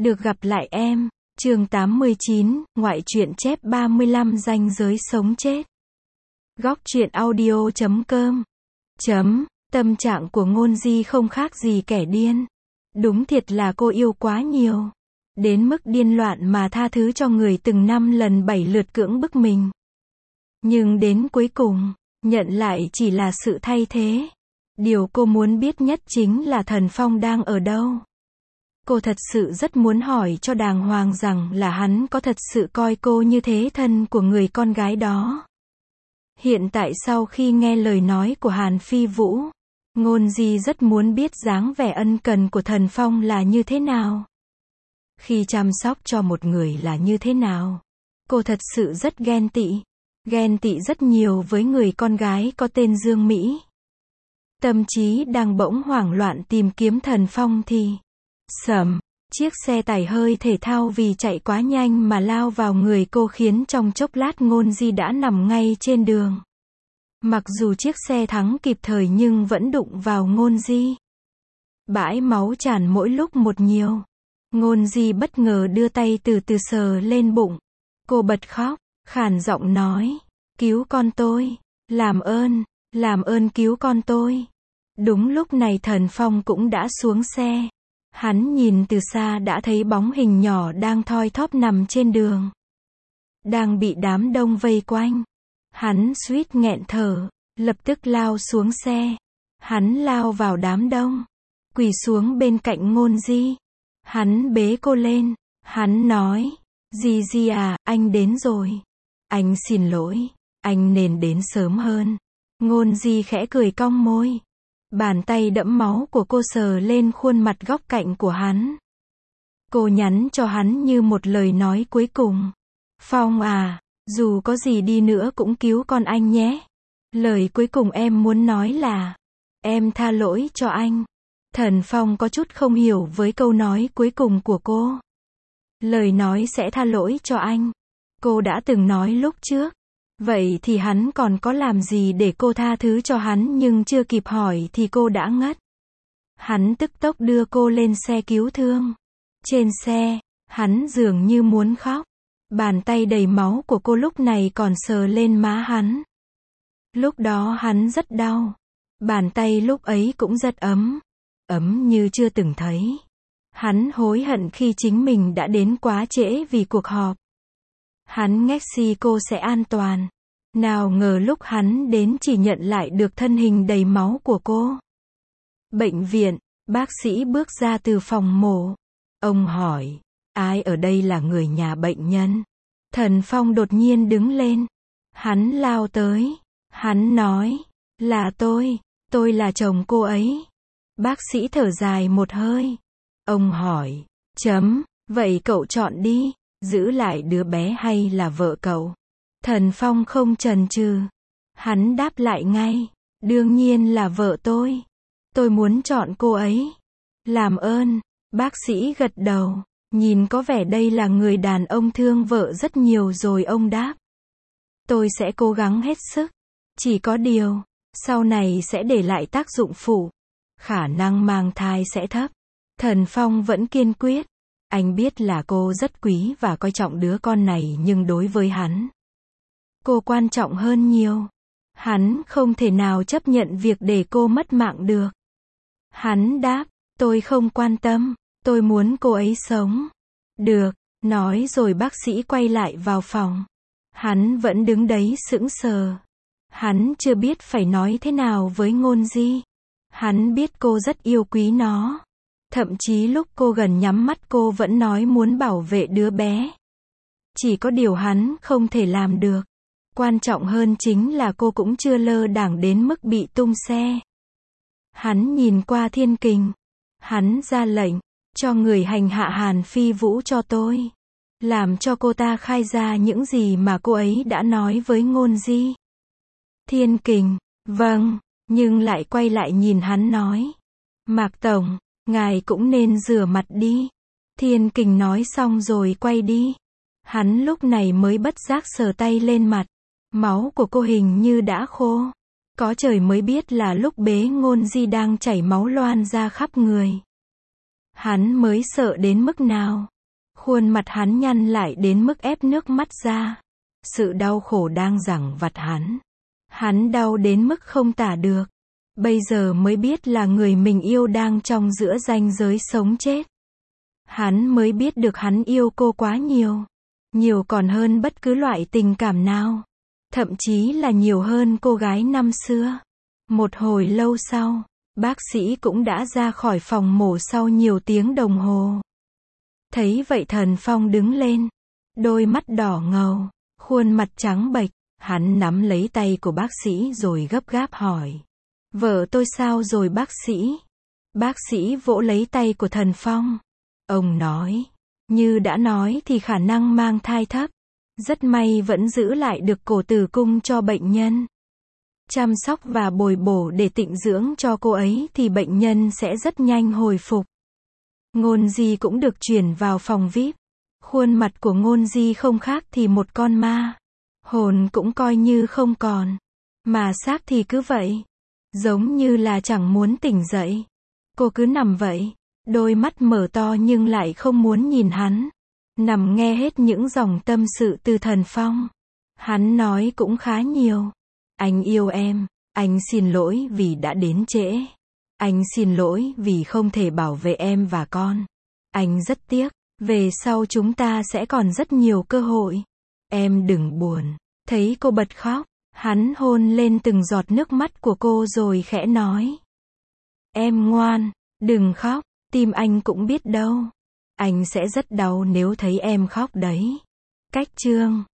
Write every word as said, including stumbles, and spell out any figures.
Được gặp lại em. Chương tám mươi chín, ngoại truyện chép ba mươi lăm ranh giới sống chết. Góc truyện audio chấm com. Chấm, tâm trạng của Ngôn Di không khác gì kẻ điên. Đúng thiệt là cô yêu quá nhiều. Đến mức điên loạn mà tha thứ cho người từng năm lần bảy lượt cưỡng bức mình. Nhưng đến cuối cùng, nhận lại chỉ là sự thay thế. Điều cô muốn biết nhất chính là Thần Phong đang ở đâu. Cô thật sự rất muốn hỏi cho đàng hoàng rằng là hắn có thật sự coi cô như thế thân của người con gái đó. Hiện tại sau khi nghe lời nói của Hàn Phi Vũ, Ngôn Di rất muốn biết dáng vẻ ân cần của Thần Phong là như thế nào. Khi chăm sóc cho một người là như thế nào. Cô thật sự rất ghen tị. Ghen tị rất nhiều với người con gái có tên Dương Mỹ. Tâm trí đang bỗng hoảng loạn tìm kiếm Thần Phong thì sầm, chiếc xe tải hơi thể thao vì chạy quá nhanh mà lao vào người cô khiến trong chốc lát Ngôn Di đã nằm ngay trên đường. Mặc dù chiếc xe thắng kịp thời nhưng vẫn đụng vào Ngôn Di. Bãi máu tràn mỗi lúc một nhiều. Ngôn Di bất ngờ đưa tay từ từ sờ lên bụng. Cô bật khóc, khàn giọng nói, cứu con tôi, làm ơn, làm ơn cứu con tôi. Đúng lúc này Thần Phong cũng đã xuống xe. Hắn nhìn từ xa đã thấy bóng hình nhỏ đang thoi thóp nằm trên đường. Đang bị đám đông vây quanh. Hắn suýt nghẹn thở, lập tức lao xuống xe. Hắn lao vào đám đông, quỳ xuống bên cạnh Ngôn Di. Hắn bế cô lên, hắn nói, Di Di à, anh đến rồi. Anh xin lỗi, anh nên đến sớm hơn. Ngôn Di khẽ cười cong môi. Bàn tay đẫm máu của cô sờ lên khuôn mặt góc cạnh của hắn. Cô nhắn cho hắn như một lời nói cuối cùng. Phong à, dù có gì đi nữa cũng cứu con anh nhé. Lời cuối cùng em muốn nói là, em tha lỗi cho anh. Thần Phong có chút không hiểu với câu nói cuối cùng của cô. Lời nói sẽ tha lỗi cho anh. Cô đã từng nói lúc trước. Vậy thì hắn còn có làm gì để cô tha thứ cho hắn, nhưng chưa kịp hỏi thì cô đã ngất. Hắn tức tốc đưa cô lên xe cứu thương. Trên xe, hắn dường như muốn khóc. Bàn tay đầy máu của cô lúc này còn sờ lên má hắn. Lúc đó hắn rất đau. Bàn tay lúc ấy cũng rất ấm. Ấm như chưa từng thấy. Hắn hối hận khi chính mình đã đến quá trễ vì cuộc họp. Hắn Mexico sẽ an toàn. Nào ngờ lúc hắn đến chỉ nhận lại được thân hình đầy máu của cô. Bệnh viện, bác sĩ bước ra từ phòng mổ. Ông hỏi, ai ở đây là người nhà bệnh nhân? Thần Phong đột nhiên đứng lên. Hắn lao tới. Hắn nói, là tôi, tôi là chồng cô ấy. Bác sĩ thở dài một hơi. Ông hỏi, chấm, vậy cậu chọn đi. Giữ lại đứa bé hay là vợ cậu? Thần Phong không chần chừ. Hắn đáp lại ngay. Đương nhiên là vợ tôi. Tôi muốn chọn cô ấy. Làm ơn. Bác sĩ gật đầu. Nhìn có vẻ đây là người đàn ông thương vợ rất nhiều rồi ông đáp. Tôi sẽ cố gắng hết sức. Chỉ có điều, sau này sẽ để lại tác dụng phụ. Khả năng mang thai sẽ thấp. Thần Phong vẫn kiên quyết. Anh biết là cô rất quý và coi trọng đứa con này nhưng đối với hắn, cô quan trọng hơn nhiều. Hắn không thể nào chấp nhận việc để cô mất mạng được. Hắn đáp, tôi không quan tâm, tôi muốn cô ấy sống. Được, nói rồi bác sĩ quay lại vào phòng. Hắn vẫn đứng đấy sững sờ. Hắn chưa biết phải nói thế nào với Ngôn Di. Hắn biết cô rất yêu quý nó. Thậm chí lúc cô gần nhắm mắt cô vẫn nói muốn bảo vệ đứa bé. Chỉ có điều hắn không thể làm được. Quan trọng hơn chính là cô cũng chưa lơ đãng đến mức bị tung xe. Hắn nhìn qua Thiên Kình. Hắn ra lệnh, cho người hành hạ Hàn Phi Vũ cho tôi. Làm cho cô ta khai ra những gì mà cô ấy đã nói với Ngôn Di. Thiên Kình, vâng, nhưng lại quay lại nhìn hắn nói. Mạc Tổng, ngài cũng nên rửa mặt đi. Thiên Kình nói xong rồi quay đi. Hắn lúc này mới bất giác sờ tay lên mặt. Máu của cô hình như đã khô. Có trời mới biết là lúc bế Ngôn Di đang chảy máu loan ra khắp người. Hắn mới sợ đến mức nào. Khuôn mặt hắn nhăn lại đến mức ép nước mắt ra. Sự đau khổ đang giằng vặt hắn. Hắn đau đến mức không tả được. Bây giờ mới biết là người mình yêu đang trong giữa ranh giới sống chết. Hắn mới biết được hắn yêu cô quá nhiều. Nhiều còn hơn bất cứ loại tình cảm nào. Thậm chí là nhiều hơn cô gái năm xưa. Một hồi lâu sau, bác sĩ cũng đã ra khỏi phòng mổ sau nhiều tiếng đồng hồ. Thấy vậy Thần Phong đứng lên. Đôi mắt đỏ ngầu, khuôn mặt trắng bệch. Hắn nắm lấy tay của bác sĩ rồi gấp gáp hỏi. Vợ tôi sao rồi bác sĩ? Bác sĩ vỗ lấy tay của Thần Phong. Ông nói. Như đã nói thì khả năng mang thai thấp. Rất may vẫn giữ lại được cổ tử cung cho bệnh nhân. Chăm sóc và bồi bổ để tịnh dưỡng cho cô ấy thì bệnh nhân sẽ rất nhanh hồi phục. Ngôn Di cũng được chuyển vào phòng vi ai pi. Khuôn mặt của Ngôn Di không khác thì một con ma. Hồn cũng coi như không còn. Mà xác thì cứ vậy. Giống như là chẳng muốn tỉnh dậy. Cô cứ nằm vậy. Đôi mắt mở to nhưng lại không muốn nhìn hắn. Nằm nghe hết những dòng tâm sự từ Thần Phong. Hắn nói cũng khá nhiều. Anh yêu em. Anh xin lỗi vì đã đến trễ. Anh xin lỗi vì không thể bảo vệ em và con. Anh rất tiếc. Về sau chúng ta sẽ còn rất nhiều cơ hội. Em đừng buồn. Thấy cô bật khóc. Hắn hôn lên từng giọt nước mắt của cô rồi khẽ nói. Em ngoan. Đừng khóc. Tim anh cũng biết đâu. Anh sẽ rất đau nếu thấy em khóc đấy. Cách chương